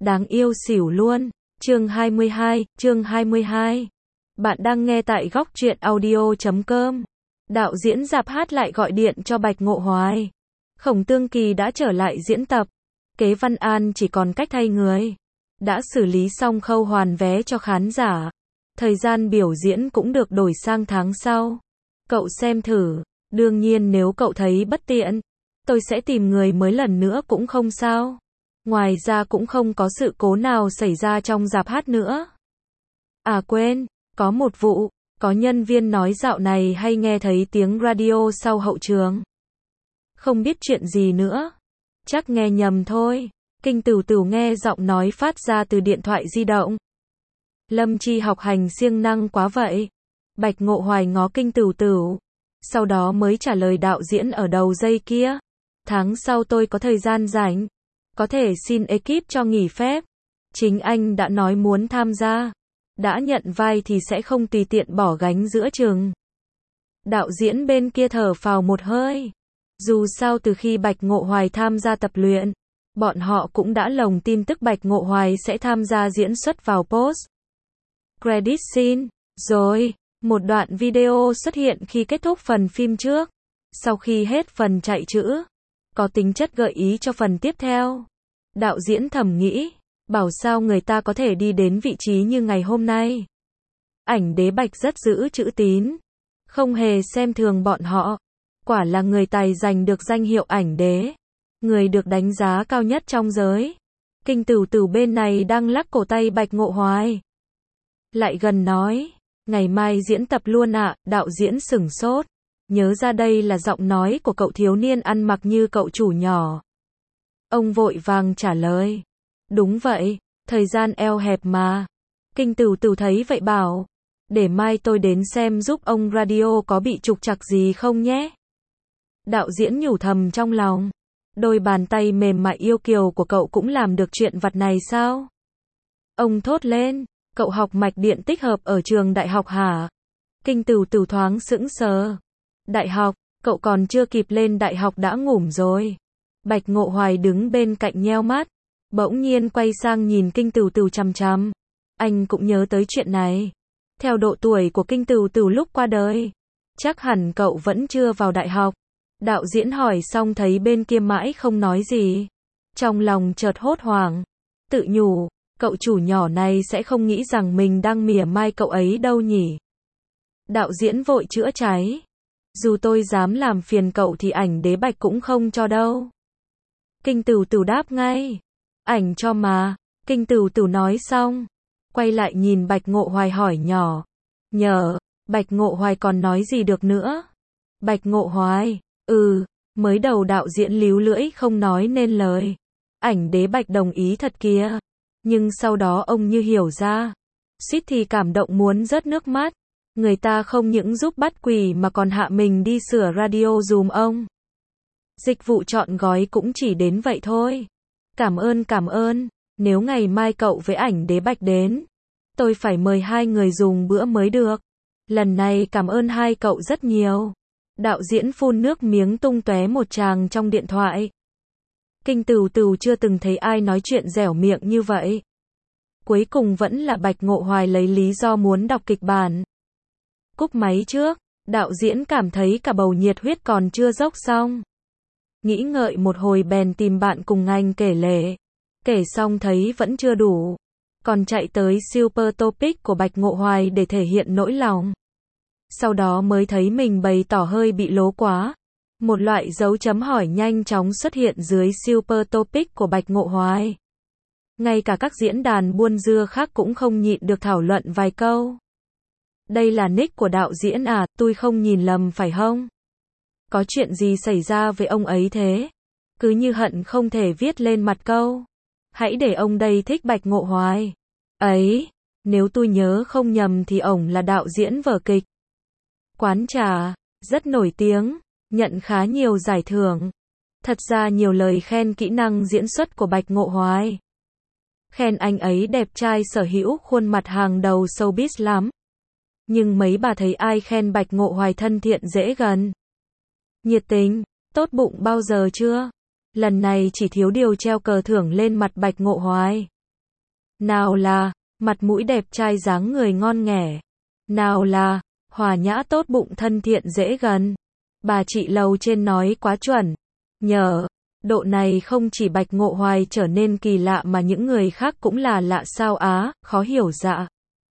Đáng yêu xỉu luôn. Chương 22. Bạn đang nghe tại góc truyện audio.com. Đạo diễn rạp hát lại gọi điện cho Bạch Ngộ Hoài. Khổng Tương Kỳ đã trở lại diễn tập. Kế Văn An chỉ còn cách thay người. Đã xử lý xong khâu hoàn vé cho khán giả. Thời gian biểu diễn cũng được đổi sang tháng sau. Cậu xem thử. Đương nhiên nếu cậu thấy bất tiện, tôi sẽ tìm người mới lần nữa cũng không sao. Ngoài ra cũng không có sự cố nào xảy ra trong rạp hát nữa. À quên, có một vụ, có nhân viên nói dạo này hay nghe thấy tiếng radio sau hậu trường. Không biết chuyện gì nữa. Chắc nghe nhầm thôi. Kinh Tửu Tửu nghe giọng nói phát ra từ điện thoại di động. Lâm Chi học hành siêng năng quá vậy. Bạch Ngộ Hoài ngó Kinh Tửu Tửu. Sau đó mới trả lời đạo diễn ở đầu dây kia. Tháng sau tôi có thời gian rảnh. Có thể xin ekip cho nghỉ phép. Chính anh đã nói muốn tham gia. Đã nhận vai thì sẽ không tùy tiện bỏ gánh giữa chừng. Đạo diễn bên kia thở phào một hơi. Dù sao từ khi Bạch Ngộ Hoài tham gia tập luyện, bọn họ cũng đã lồng tin tức Bạch Ngộ Hoài sẽ tham gia diễn xuất vào post credit scene. Rồi, một đoạn video xuất hiện khi kết thúc phần phim trước. Sau khi hết phần chạy chữ, có tính chất gợi ý cho phần tiếp theo. Đạo diễn thầm nghĩ, bảo sao người ta có thể đi đến vị trí như ngày hôm nay. Ảnh Đế Bạch rất giữ chữ tín, không hề xem thường bọn họ. Quả là người tài giành được danh hiệu ảnh đế, người được đánh giá cao nhất trong giới. Kinh Tửu Tửu bên này đang lắc cổ tay Bạch Ngộ Hoài. Lại gần nói, ngày mai diễn tập luôn ạ. Đạo diễn sửng sốt, nhớ ra đây là giọng nói của cậu thiếu niên ăn mặc như cậu chủ nhỏ. Ông vội vàng trả lời, đúng vậy, thời gian eo hẹp mà. Kinh Tửu Tửu thấy vậy bảo, để mai tôi đến xem giúp ông radio có bị trục trặc gì không nhé. Đạo diễn nhủ thầm trong lòng, đôi bàn tay mềm mại yêu kiều của cậu cũng làm được chuyện vặt này sao? Ông thốt lên, cậu học mạch điện tích hợp ở trường đại học hả? Kinh Tửu Tửu thoáng sững sờ. Đại học, cậu còn chưa kịp lên đại học đã ngủm rồi. Bạch Ngộ Hoài đứng bên cạnh nheo mắt, bỗng nhiên quay sang nhìn Kinh Tửu Tửu chằm chằm. Anh cũng nhớ tới chuyện này. Theo độ tuổi của Kinh Tửu Tửu lúc qua đời, chắc hẳn cậu vẫn chưa vào đại học. Đạo diễn hỏi xong thấy bên kia mãi không nói gì. Trong lòng chợt hốt hoảng, tự nhủ, cậu chủ nhỏ này sẽ không nghĩ rằng mình đang mỉa mai cậu ấy đâu nhỉ. Đạo diễn vội chữa cháy. Dù tôi dám làm phiền cậu thì ảnh Đế Bạch cũng không cho đâu. Kinh Tửu Tửu đáp ngay. Ảnh cho mà. Kinh Tửu Tửu nói xong, quay lại nhìn Bạch Ngộ Hoài hỏi nhỏ. Nhờ. Bạch Ngộ Hoài còn nói gì được nữa. Bạch Ngộ Hoài. Mới đầu đạo diễn líu lưỡi không nói nên lời. Ảnh Đế Bạch đồng ý thật kìa. Nhưng sau đó ông như hiểu ra. Suýt thì cảm động muốn rớt nước mắt. Người ta không những giúp bắt quỷ mà còn hạ mình đi sửa radio dùm ông. Dịch vụ trọn gói cũng chỉ đến vậy thôi. Cảm ơn. Nếu ngày mai cậu với ảnh Đế Bạch đến, tôi phải mời hai người dùng bữa mới được. Lần này cảm ơn hai cậu rất nhiều. Đạo diễn phun nước miếng tung tóe một tràng trong điện thoại. Kinh Tửu Tửu chưa từng thấy ai nói chuyện dẻo miệng như vậy. Cuối cùng vẫn là Bạch Ngộ Hoài lấy lý do muốn đọc kịch bản. Cúp máy trước, đạo diễn cảm thấy cả bầu nhiệt huyết còn chưa dốc xong. Nghĩ ngợi một hồi bèn tìm bạn cùng ngành kể lể. Kể xong thấy vẫn chưa đủ, còn chạy tới Super Topic của Bạch Ngộ Hoài để thể hiện nỗi lòng. Sau đó mới thấy mình bày tỏ hơi bị lố quá. Một loại dấu chấm hỏi nhanh chóng xuất hiện dưới Super Topic của Bạch Ngộ Hoài. Ngay cả các diễn đàn buôn dưa khác cũng không nhịn được thảo luận vài câu. Đây là nick của đạo diễn à, tôi không nhìn lầm phải không? Có chuyện gì xảy ra với ông ấy thế? Cứ như hận không thể viết lên mặt câu. Hãy để ông đây thích Bạch Ngộ Hoài. Ấy, nếu tôi nhớ không nhầm thì ổng là đạo diễn vở kịch Quán Trà, rất nổi tiếng, nhận khá nhiều giải thưởng. Thật ra nhiều lời khen kỹ năng diễn xuất của Bạch Ngộ Hoài. Khen anh ấy đẹp trai sở hữu khuôn mặt hàng đầu showbiz lắm. Nhưng mấy bà thấy ai khen Bạch Ngộ Hoài thân thiện dễ gần, nhiệt tình, tốt bụng bao giờ chưa? Lần này chỉ thiếu điều treo cờ thưởng lên mặt Bạch Ngộ Hoài. Nào là mặt mũi đẹp trai dáng người ngon nghẻ. Nào là hòa nhã tốt bụng thân thiện dễ gần. Bà chị lầu trên nói quá chuẩn. Nhờ độ này không chỉ Bạch Ngộ Hoài trở nên kỳ lạ mà những người khác cũng là lạ sao á, khó hiểu dạ.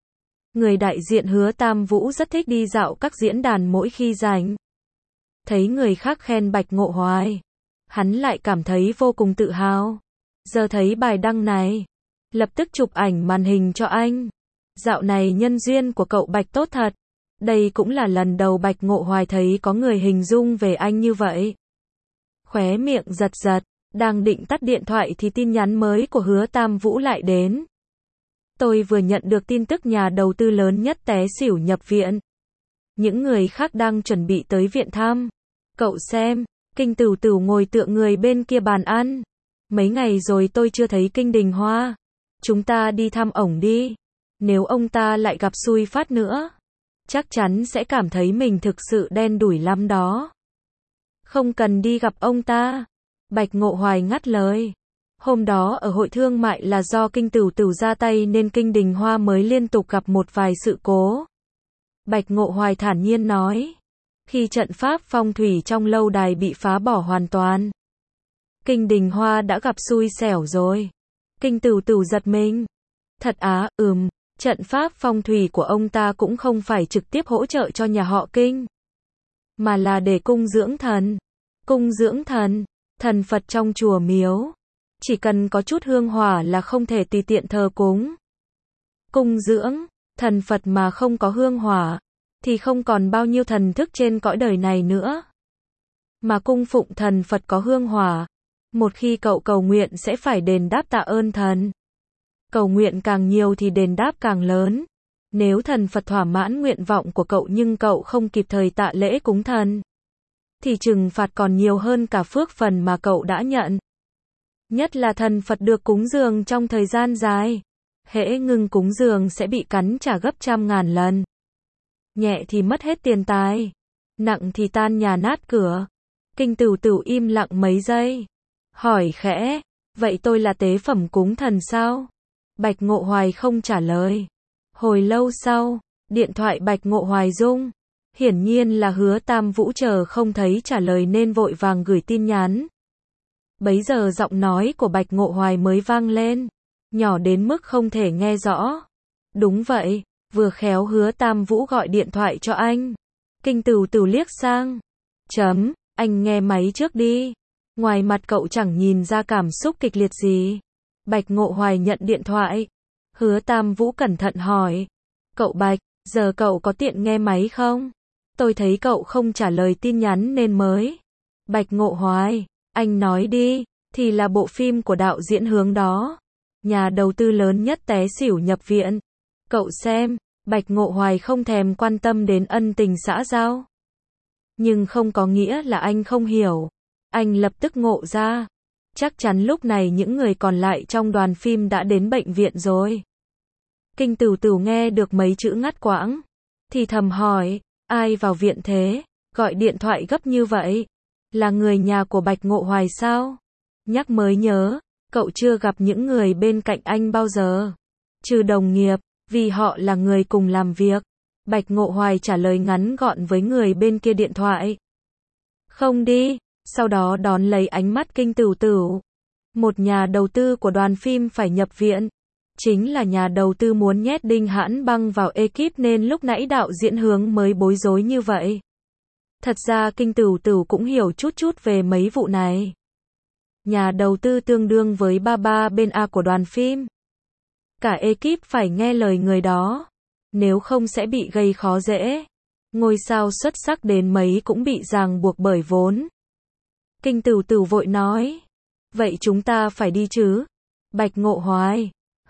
Người đại diện Hứa Tam Vũ rất thích đi dạo các diễn đàn mỗi khi rảnh. Thấy người khác khen Bạch Ngộ Hoài, hắn lại cảm thấy vô cùng tự hào. Giờ thấy bài đăng này, lập tức chụp ảnh màn hình cho anh. Dạo này nhân duyên của cậu Bạch tốt thật. Đây cũng là lần đầu Bạch Ngộ Hoài thấy có người hình dung về anh như vậy. Khóe miệng giật giật, đang định tắt điện thoại thì tin nhắn mới của Hứa Tam Vũ lại đến. Tôi vừa nhận được tin tức nhà đầu tư lớn nhất té xỉu nhập viện. Những người khác đang chuẩn bị tới viện thăm. Cậu xem, Kinh Tửu Tửu ngồi tựa người bên kia bàn ăn. Mấy ngày rồi tôi chưa thấy Kinh Đình Hoa. Chúng ta đi thăm ổng đi. Nếu ông ta lại gặp xui phát nữa, chắc chắn sẽ cảm thấy mình thực sự đen đủi lắm đó. Không cần đi gặp ông ta. Bạch Ngộ Hoài ngắt lời. Hôm đó ở hội thương mại là do Kinh Tửu Tửu ra tay nên Kinh Đình Hoa mới liên tục gặp một vài sự cố. Bạch Ngộ Hoài thản nhiên nói. Khi trận pháp phong thủy trong lâu đài bị phá bỏ hoàn toàn, Kinh Đình Hoa đã gặp xui xẻo rồi. Kinh Tửu Tửu giật mình. Thật á, trận pháp phong thủy của ông ta cũng không phải trực tiếp hỗ trợ cho nhà họ Kinh, mà là để cung dưỡng thần. Cung dưỡng thần, thần Phật trong chùa miếu, chỉ cần có chút hương hỏa là không thể tùy tiện thờ cúng. Cung dưỡng thần Phật mà không có hương hỏa, thì không còn bao nhiêu thần thức trên cõi đời này nữa. Mà cung phụng thần Phật có hương hỏa, một khi cậu cầu nguyện sẽ phải đền đáp tạ ơn thần. Cầu nguyện càng nhiều thì đền đáp càng lớn. Nếu thần Phật thỏa mãn nguyện vọng của cậu nhưng cậu không kịp thời tạ lễ cúng thần, thì trừng phạt còn nhiều hơn cả phước phần mà cậu đã nhận. Nhất là thần Phật được cúng dường trong thời gian dài. Hễ ngừng cúng dường sẽ bị cắn trả gấp trăm ngàn lần. Nhẹ thì mất hết tiền tài, nặng thì tan nhà nát cửa. Kinh Tửu Tửu im lặng mấy giây, hỏi khẽ, vậy tôi là tế phẩm cúng thần sao? Bạch Ngộ Hoài không trả lời. Hồi lâu sau, điện thoại Bạch Ngộ Hoài rung. Hiển nhiên là Hứa Tam Vũ chờ không thấy trả lời nên vội vàng gửi tin nhắn. Bấy giờ giọng nói của Bạch Ngộ Hoài mới vang lên, nhỏ đến mức không thể nghe rõ. Đúng vậy, vừa khéo Hứa Tam Vũ gọi điện thoại cho anh. Kinh Tửu Tửu liếc sang. Anh nghe máy trước đi. Ngoài mặt cậu chẳng nhìn ra cảm xúc kịch liệt gì. Bạch Ngộ Hoài nhận điện thoại. Hứa Tam Vũ cẩn thận hỏi. Cậu Bạch, giờ cậu có tiện nghe máy không? Tôi thấy cậu không trả lời tin nhắn nên mới. Bạch Ngộ Hoài, anh nói đi, thì là bộ phim của đạo diễn Hướng đó. Nhà đầu tư lớn nhất té xỉu nhập viện. Cậu xem, Bạch Ngộ Hoài không thèm quan tâm đến ân tình xã giao. Nhưng không có nghĩa là anh không hiểu. Anh lập tức ngộ ra. Chắc chắn lúc này những người còn lại trong đoàn phim đã đến bệnh viện rồi. Kinh Tửu Tửu nghe được mấy chữ ngắt quãng, thì thầm hỏi, ai vào viện thế? Gọi điện thoại gấp như vậy? Là người nhà của Bạch Ngộ Hoài sao? Nhắc mới nhớ, cậu chưa gặp những người bên cạnh anh bao giờ. Trừ đồng nghiệp, vì họ là người cùng làm việc. Bạch Ngộ Hoài trả lời ngắn gọn với người bên kia điện thoại. Không đi. Sau đó đón lấy ánh mắt Kinh Tửu Tửu. Một nhà đầu tư của đoàn phim phải nhập viện. Chính là nhà đầu tư muốn nhét Đinh Hãn Băng vào ekip nên lúc nãy đạo diễn Hướng mới bối rối như vậy. Thật ra Kinh Tửu Tửu cũng hiểu chút chút về mấy vụ này. Nhà đầu tư tương đương với ba bên A của đoàn phim. Cả ekip phải nghe lời người đó. Nếu không sẽ bị gây khó dễ. Ngôi sao xuất sắc đến mấy cũng bị ràng buộc bởi vốn. Kinh Tửu Tửu vội nói. Vậy chúng ta phải đi chứ? Bạch Ngộ Hoài.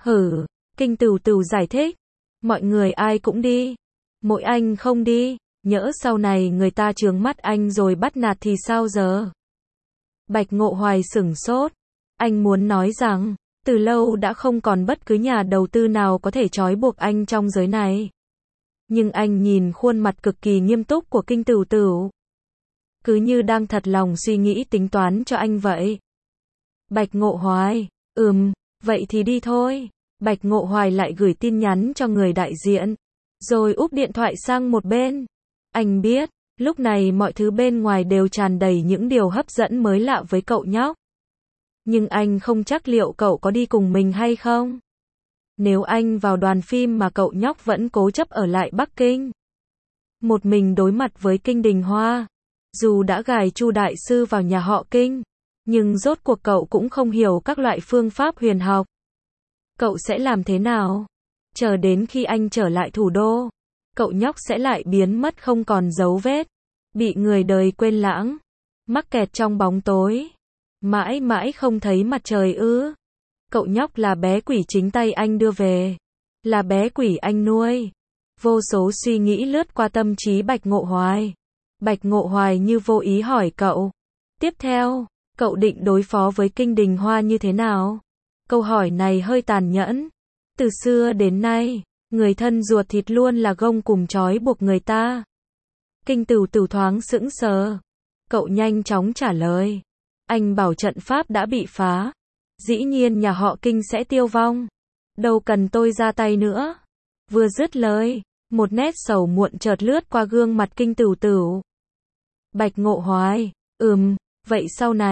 Kinh Tửu Tửu giải thích. Mọi người ai cũng đi. Mỗi anh không đi. Nhỡ sau này người ta trướng mắt anh rồi bắt nạt thì sao giờ? Bạch Ngộ Hoài sửng sốt. Anh muốn nói rằng, từ lâu đã không còn bất cứ nhà đầu tư nào có thể trói buộc anh trong giới này. Nhưng anh nhìn khuôn mặt cực kỳ nghiêm túc của Kinh Tửu Tửu. Cứ như đang thật lòng suy nghĩ tính toán cho anh vậy. Bạch Ngộ Hoài, vậy thì đi thôi. Bạch Ngộ Hoài lại gửi tin nhắn cho người đại diện, rồi úp điện thoại sang một bên. Anh biết, lúc này mọi thứ bên ngoài đều tràn đầy những điều hấp dẫn mới lạ với cậu nhóc. Nhưng anh không chắc liệu cậu có đi cùng mình hay không. Nếu anh vào đoàn phim mà cậu nhóc vẫn cố chấp ở lại Bắc Kinh, một mình đối mặt với Kinh Đình Hoa, dù đã gài Chu đại sư vào nhà họ Kinh, nhưng rốt cuộc cậu cũng không hiểu các loại phương pháp huyền học. Cậu sẽ làm thế nào? Chờ đến khi anh trở lại thủ đô, cậu nhóc sẽ lại biến mất không còn dấu vết, bị người đời quên lãng, mắc kẹt trong bóng tối, mãi mãi không thấy mặt trời ư? Cậu nhóc là bé quỷ chính tay anh đưa về, là bé quỷ anh nuôi. Vô số suy nghĩ lướt qua tâm trí Bạch Ngộ Hoài. Bạch Ngộ Hoài như vô ý hỏi cậu. Tiếp theo, cậu định đối phó với Kinh Đình Hoa như thế nào? Câu hỏi này hơi tàn nhẫn. Từ xưa đến nay, người thân ruột thịt luôn là gông cùm trói buộc người ta. Kinh Tửu Tửu thoáng sững sờ. Cậu nhanh chóng trả lời. Anh bảo trận pháp đã bị phá. Dĩ nhiên nhà họ Kinh sẽ tiêu vong. Đâu cần tôi ra tay nữa. Vừa dứt lời, một nét sầu muộn chợt lướt qua gương mặt Kinh Tửu Tửu. Bạch Ngộ Hoài, vậy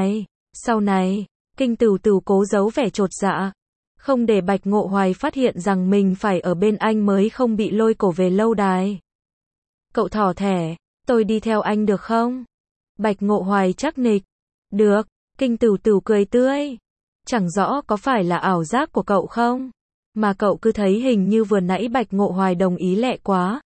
sau này, Kinh Tửu Tửu cố giấu vẻ chột dạ, không để Bạch Ngộ Hoài phát hiện rằng mình phải ở bên anh mới không bị lôi cổ về lâu đài. Cậu thỏ thẻ, tôi đi theo anh được không? Bạch Ngộ Hoài chắc nịch. Được, Kinh Tửu Tửu cười tươi. Chẳng rõ có phải là ảo giác của cậu không? Mà cậu cứ thấy hình như vừa nãy Bạch Ngộ Hoài đồng ý lẹ quá.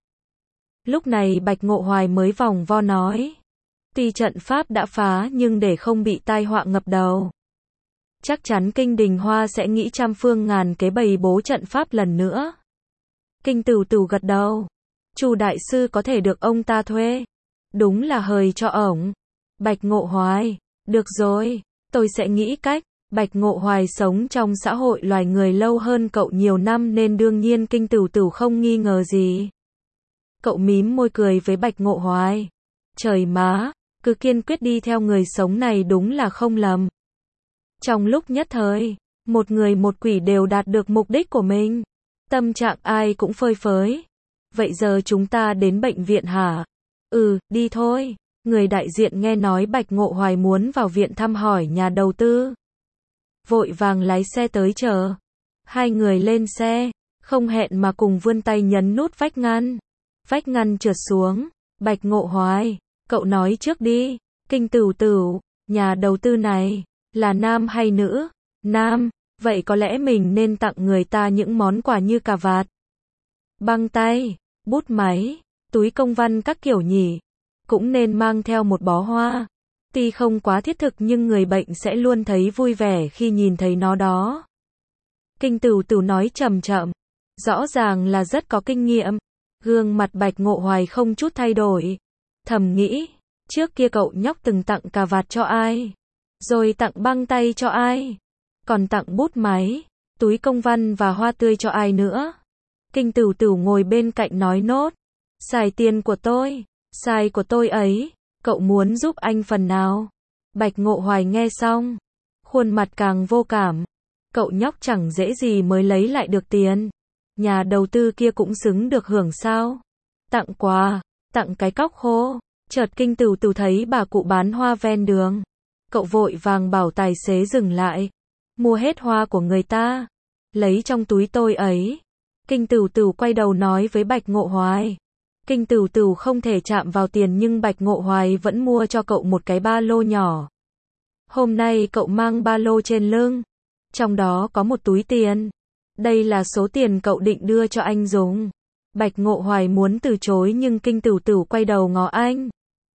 Lúc này Bạch Ngộ Hoài mới vòng vo nói. Tuy trận pháp đã phá nhưng để không bị tai họa ngập đầu, chắc chắn Kinh Đình Hoa sẽ nghĩ trăm phương ngàn kế bày bố trận pháp lần nữa. Kinh Tửu Tửu gật đầu. Chu đại sư có thể được ông ta thuê. Đúng là hời cho ổng. Bạch Ngộ Hoài, được rồi, tôi sẽ nghĩ cách. Bạch Ngộ Hoài sống trong xã hội loài người lâu hơn cậu nhiều năm nên đương nhiên Kinh Tửu Tửu không nghi ngờ gì. Cậu mím môi cười với Bạch Ngộ Hoài. Trời má, cứ kiên quyết đi theo người sống này đúng là không lầm. Trong lúc nhất thời, một người một quỷ đều đạt được mục đích của mình. Tâm trạng ai cũng phơi phới. Vậy giờ chúng ta đến bệnh viện hả? Đi thôi. Người đại diện nghe nói Bạch Ngộ Hoài muốn vào viện thăm hỏi nhà đầu tư, vội vàng lái xe tới chờ. Hai người lên xe, không hẹn mà cùng vươn tay nhấn nút vách ngăn. Vách ngăn trượt xuống. Bạch Ngộ Hoài, cậu nói trước đi. Kinh Tửu Tửu, nhà đầu tư này là nam hay nữ? Nam, vậy có lẽ mình nên tặng người ta những món quà như cà vạt, băng tay, bút máy, túi công văn các kiểu nhỉ. Cũng nên mang theo một bó hoa. Tuy không quá thiết thực nhưng người bệnh sẽ luôn thấy vui vẻ khi nhìn thấy nó đó. Kinh Tửu Tửu nói chậm chậm, rõ ràng là rất có kinh nghiệm. Gương mặt Bạch Ngộ Hoài không chút thay đổi. Thầm nghĩ, trước kia cậu nhóc từng tặng cà vạt cho ai? Rồi tặng băng tay cho ai? Còn tặng bút máy, túi công văn và hoa tươi cho ai nữa? Kinh Tửu Tửu ngồi bên cạnh nói nốt. Xài tiền của tôi, xài của tôi ấy. Cậu muốn giúp anh phần nào? Bạch Ngộ Hoài nghe xong, khuôn mặt càng vô cảm. Cậu nhóc chẳng dễ gì mới lấy lại được tiền. Nhà đầu tư kia cũng xứng được hưởng sao? Tặng quà, tặng cái cóc khô. Chợt Kinh Tửu Tửu thấy bà cụ bán hoa ven đường. Cậu vội vàng bảo tài xế dừng lại. Mua hết hoa của người ta, lấy trong túi tôi ấy. Kinh Tửu Tửu quay đầu nói với Bạch Ngộ Hoài. Kinh Tửu Tửu không thể chạm vào tiền nhưng Bạch Ngộ Hoài vẫn mua cho cậu một cái ba lô nhỏ. Hôm nay cậu mang ba lô trên lưng, trong đó có một túi tiền. Đây là số tiền cậu định đưa cho anh dùng. Bạch Ngộ Hoài muốn từ chối nhưng Kinh Tửu Tửu quay đầu ngó anh.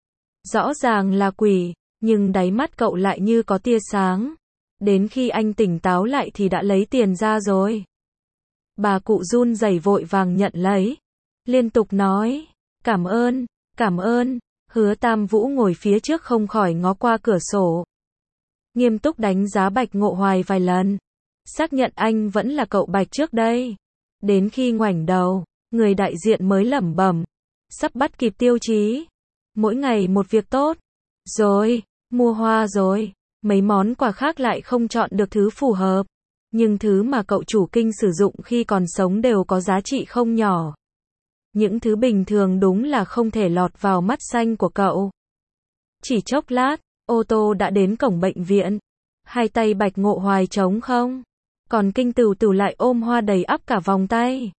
Rõ ràng là quỷ, nhưng đáy mắt cậu lại như có tia sáng. Đến khi anh tỉnh táo lại thì đã lấy tiền ra rồi. Bà cụ run rẩy vội vàng nhận lấy, liên tục nói, cảm ơn. Hứa Tam Vũ ngồi phía trước không khỏi ngó qua cửa sổ, nghiêm túc đánh giá Bạch Ngộ Hoài vài lần, xác nhận anh vẫn là cậu Bạch trước đây. Đến khi ngoảnh đầu, người đại diện mới lẩm bẩm, sắp bắt kịp tiêu chí, mỗi ngày một việc tốt. Rồi, mua hoa rồi, mấy món quà khác lại không chọn được thứ phù hợp. Nhưng thứ mà cậu chủ Kinh sử dụng khi còn sống đều có giá trị không nhỏ. Những thứ bình thường đúng là không thể lọt vào mắt xanh của cậu. Chỉ chốc lát, ô tô đã đến cổng bệnh viện. Hai tay Bạch Ngộ Hoài trống không. Còn Kinh Tửu Tửu lại ôm hoa đầy ắp cả vòng tay.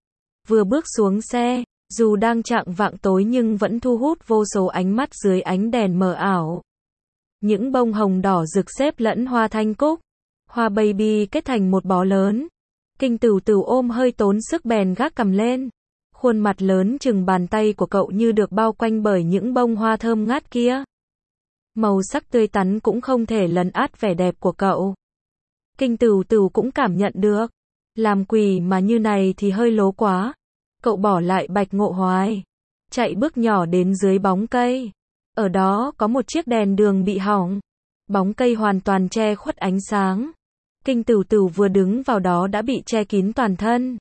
Vừa bước xuống xe, dù đang chạng vạng tối nhưng vẫn thu hút vô số ánh mắt dưới ánh đèn mờ ảo. Những bông hồng đỏ rực xếp lẫn hoa thanh cúc, hoa baby kết thành một bó lớn. Kinh Tửu Tửu ôm hơi tốn sức bèn gác cầm lên. Khuôn mặt lớn chừng bàn tay của cậu như được bao quanh bởi những bông hoa thơm ngát kia. Màu sắc tươi tắn cũng không thể lấn át vẻ đẹp của cậu. Kinh Tửu Tửu cũng cảm nhận được. Làm quỷ mà như này thì hơi lố quá. Cậu bỏ lại Bạch Ngộ Hoài. Chạy bước nhỏ đến dưới bóng cây. Ở đó có một chiếc đèn đường bị hỏng. Bóng cây hoàn toàn che khuất ánh sáng. Kinh Tửu Tửu vừa đứng vào đó đã bị che kín toàn thân.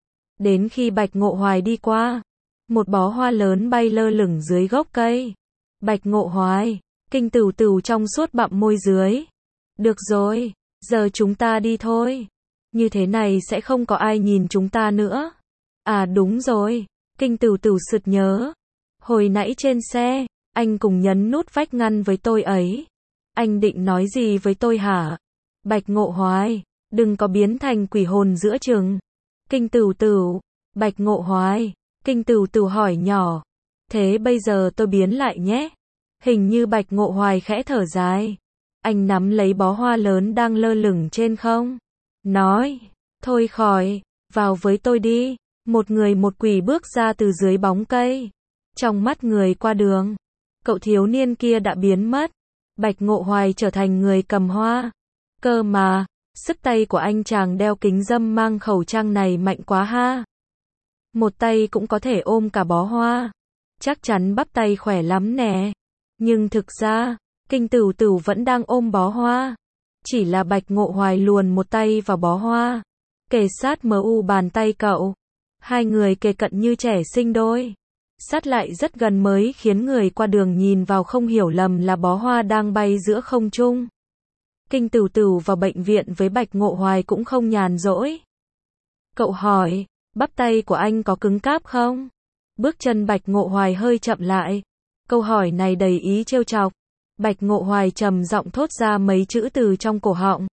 Đến khi Bạch Ngộ Hoài đi qua, một bó hoa lớn bay lơ lửng dưới gốc cây. Bạch Ngộ Hoài, Kinh Tửu Tửu trong suốt bặm môi dưới. Được rồi, giờ chúng ta đi thôi. Như thế này sẽ không có ai nhìn chúng ta nữa. À đúng rồi, Kinh Tửu Tửu sực nhớ. Hồi nãy trên xe, anh cùng nhấn nút vách ngăn với tôi ấy. Anh định nói gì với tôi hả? Bạch Ngộ Hoài, đừng có biến thành quỷ hồn giữa chừng. Kinh Tửu Tửu, Bạch Ngộ Hoài, Kinh Tửu Tửu hỏi nhỏ. Thế bây giờ tôi biến lại nhé. Hình như Bạch Ngộ Hoài khẽ thở dài. Anh nắm lấy bó hoa lớn đang lơ lửng trên không. Nói, thôi khỏi, vào với tôi đi. Một người một quỷ bước ra từ dưới bóng cây. Trong mắt người qua đường, cậu thiếu niên kia đã biến mất. Bạch Ngộ Hoài trở thành người cầm hoa. Cơ mà, sức tay của anh chàng đeo kính râm mang khẩu trang này mạnh quá ha. Một tay cũng có thể ôm cả bó hoa. Chắc chắn bắp tay khỏe lắm nè. Nhưng thực ra, Kinh Tửu Tửu vẫn đang ôm bó hoa. Chỉ là Bạch Ngộ Hoài luồn một tay vào bó hoa. Kề sát bàn tay cậu. Hai người kề cận như trẻ sinh đôi. Sát lại rất gần mới khiến người qua đường nhìn vào không hiểu lầm là bó hoa đang bay giữa không trung. Kinh Tửu Tửu vào bệnh viện với Bạch Ngộ Hoài cũng không nhàn rỗi. Cậu hỏi, bắp tay của anh có cứng cáp không? Bước chân Bạch Ngộ Hoài hơi chậm lại. Câu hỏi này đầy ý trêu chọc. Bạch Ngộ Hoài trầm giọng thốt ra mấy chữ từ trong cổ họng.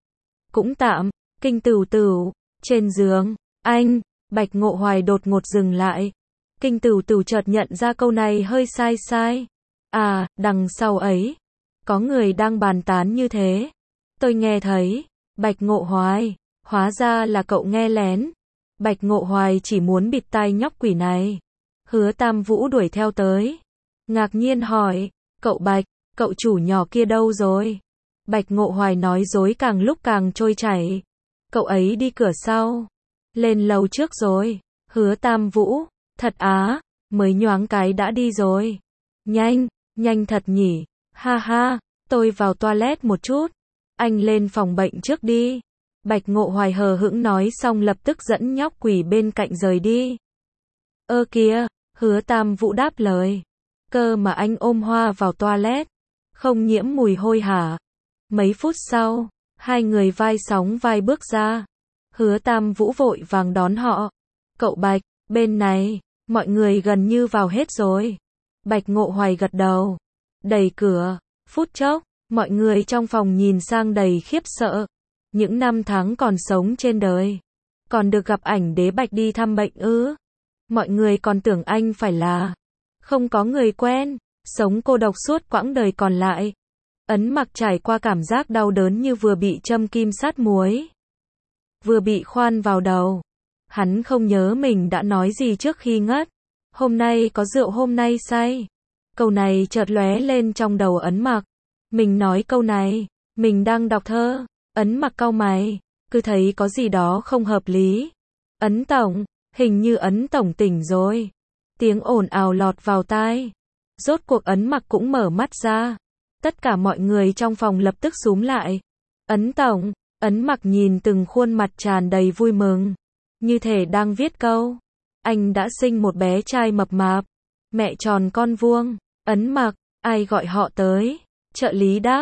Cũng tạm. Kinh Tửu Tửu, trên giường, anh. Bạch Ngộ Hoài đột ngột dừng lại. Kinh Tửu Tửu chợt nhận ra câu này hơi sai. À, đằng sau ấy, có người đang bàn tán như thế. Tôi nghe thấy. Bạch Ngộ Hoài, hóa ra là cậu nghe lén. Bạch Ngộ Hoài chỉ muốn bịt tai nhóc quỷ này. Hứa Tam Vũ đuổi theo tới. Ngạc nhiên hỏi, cậu Bạch, cậu chủ nhỏ kia đâu rồi? Bạch Ngộ Hoài nói dối càng lúc càng trôi chảy. Cậu ấy đi cửa sau. Lên lầu trước rồi. Hứa Tam Vũ, thật á, mới nhoáng cái đã đi rồi. Nhanh thật nhỉ. Ha ha, tôi vào toilet một chút. Anh lên phòng bệnh trước đi. Bạch Ngộ Hoài hờ hững nói xong lập tức dẫn nhóc quỷ bên cạnh rời đi. Ơ kìa, Hứa Tam Vũ đáp lời. Cơ mà anh ôm hoa vào toilet. Không nhiễm mùi hôi hả? Mấy phút sau, hai người vai sóng vai bước ra. Hứa Tam Vũ vội vàng đón họ. Cậu Bạch, bên này, mọi người gần như vào hết rồi. Bạch Ngộ Hoài gật đầu. Đẩy cửa. Phút chốc, mọi người trong phòng nhìn sang đầy khiếp sợ. Những năm tháng còn sống trên đời. Còn được gặp ảnh Đế Bạch đi thăm bệnh ư? Mọi người còn tưởng anh phải là không có người quen, sống cô độc suốt quãng đời còn lại. Ấn Mặc trải qua cảm giác đau đớn như vừa bị châm kim sát muối. Vừa bị khoan vào đầu. Hắn không nhớ mình đã nói gì trước khi ngất. Hôm nay có rượu hôm nay say. Câu này chợt lóe lên trong đầu Ấn Mặc. Mình nói câu này, mình đang đọc thơ. Ấn Mặc cau mày, cứ thấy có gì đó không hợp lý. Ấn Tổng, hình như Ấn Tổng tỉnh rồi. Tiếng ồn ào lọt vào tai. Rốt cuộc Ấn Mặc cũng mở mắt ra. Tất cả mọi người trong phòng lập tức xúm lại. Ấn Tổng, Ấn Mặc nhìn từng khuôn mặt tràn đầy vui mừng. Như thể đang viết câu. Anh đã sinh một bé trai mập mạp. Mẹ tròn con vuông. Ấn Mặc, ai gọi họ tới? Trợ lý đáp.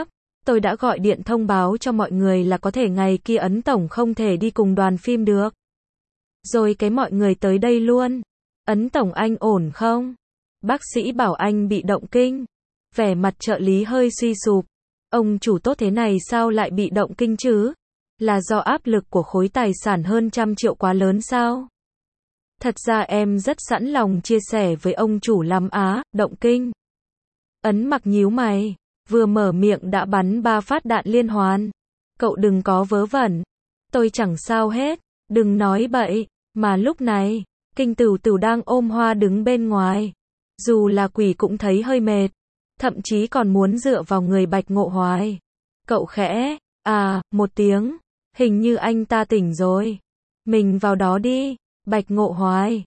Tôi đã gọi điện thông báo cho mọi người là có thể ngày kia Ấn Tổng không thể đi cùng đoàn phim được. Rồi cái mọi người tới đây luôn. Ấn Tổng anh ổn không? Bác sĩ bảo anh bị động kinh. Vẻ mặt trợ lý hơi suy sụp. Ông chủ tốt thế này sao lại bị động kinh chứ? Là do áp lực của khối tài sản hơn 100 triệu quá lớn sao? Thật ra em rất sẵn lòng chia sẻ với ông chủ lắm á, động kinh. Ấn Mặc nhíu mày, vừa mở miệng đã bắn 3 phát đạn liên hoàn. Cậu đừng có vớ vẩn. Tôi chẳng sao hết, đừng nói bậy. Mà lúc này, Kinh Tửu Tửu đang ôm Hoa đứng bên ngoài. Dù là quỷ cũng thấy hơi mệt, thậm chí còn muốn dựa vào người Bạch Ngộ Hoài. Cậu khẽ, một tiếng, hình như anh ta tỉnh rồi. Mình vào đó đi. Bạch Ngộ Hoài,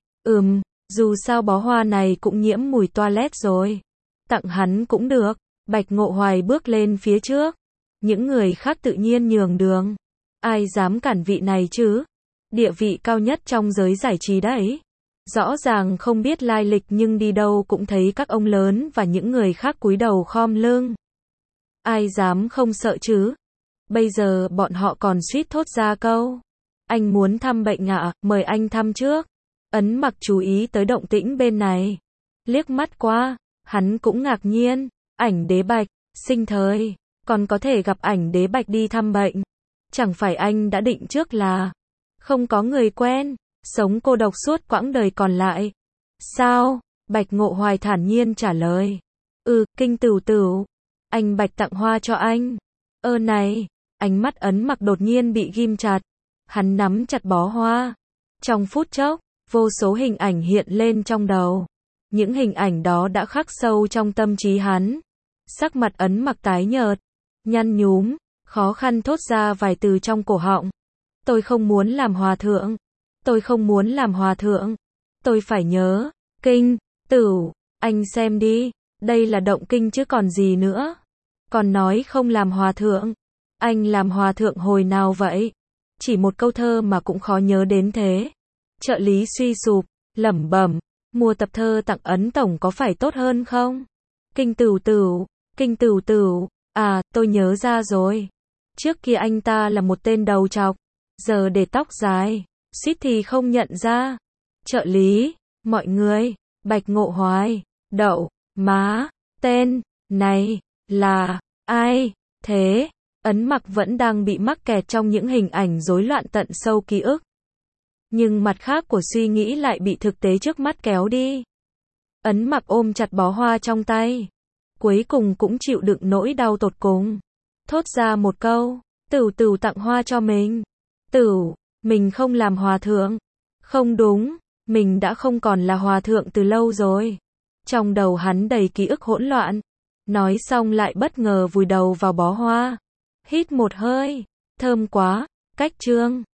dù sao bó hoa này cũng nhiễm mùi toilet rồi. Tặng hắn cũng được. Bạch Ngộ Hoài bước lên phía trước. Những người khác tự nhiên nhường đường. Ai dám cản vị này chứ? Địa vị cao nhất trong giới giải trí đấy. Rõ ràng không biết lai lịch nhưng đi đâu cũng thấy các ông lớn và những người khác cúi đầu khom lưng. Ai dám không sợ chứ? Bây giờ bọn họ còn suýt thốt ra câu. Anh muốn thăm bệnh ạ, mời anh thăm trước. Ấn Mặc chú ý tới động tĩnh bên này. Liếc mắt qua, hắn cũng ngạc nhiên. Ảnh Đế Bạch, sinh thời, còn có thể gặp Ảnh Đế Bạch đi thăm bệnh. Chẳng phải anh đã định trước là không có người quen, sống cô độc suốt quãng đời còn lại. Sao? Bạch Ngộ Hoài thản nhiên trả lời. Kinh Tửu Tửu, anh Bạch tặng hoa cho anh. Này, ánh mắt Ấn Mặc đột nhiên bị ghim chặt. Hắn nắm chặt bó hoa. Trong phút chốc, vô số hình ảnh hiện lên trong đầu. Những hình ảnh đó đã khắc sâu trong tâm trí hắn. Sắc mặt Ấn Mặc tái nhợt, nhăn nhúm, khó khăn thốt ra vài từ trong cổ họng. Tôi không muốn làm hòa thượng. Tôi không muốn làm hòa thượng. Tôi phải nhớ. Kinh Tửu, anh xem đi. Đây là động kinh chứ còn gì nữa. Còn nói không làm hòa thượng. Anh làm hòa thượng hồi nào vậy? Chỉ một câu thơ mà cũng khó nhớ đến thế. Trợ lý suy sụp, lẩm bẩm. Mua tập thơ tặng Ấn Tổng có phải tốt hơn không? Kinh Tửu Tửu, Kinh Tửu Tửu, tôi nhớ ra rồi. Trước kia anh ta là một tên đầu trọc, giờ để tóc dài, suýt thì không nhận ra. Trợ lý, mọi người, Bạch Ngộ Hoài, đậu, má, tên, này, là, ai, thế? Ấn Mặc vẫn đang bị mắc kẹt trong những hình ảnh rối loạn tận sâu ký ức. Nhưng mặt khác của suy nghĩ lại bị thực tế trước mắt kéo đi. Ấn Mặc ôm chặt bó hoa trong tay. Cuối cùng cũng chịu đựng nỗi đau tột cùng. Thốt ra một câu, Tửu Tửu tặng hoa cho mình. Tửu, mình không làm hòa thượng. Không đúng, mình đã không còn là hòa thượng từ lâu rồi. Trong đầu hắn đầy ký ức hỗn loạn. Nói xong lại bất ngờ vùi đầu vào bó hoa. Hít một hơi, thơm quá, cách chương.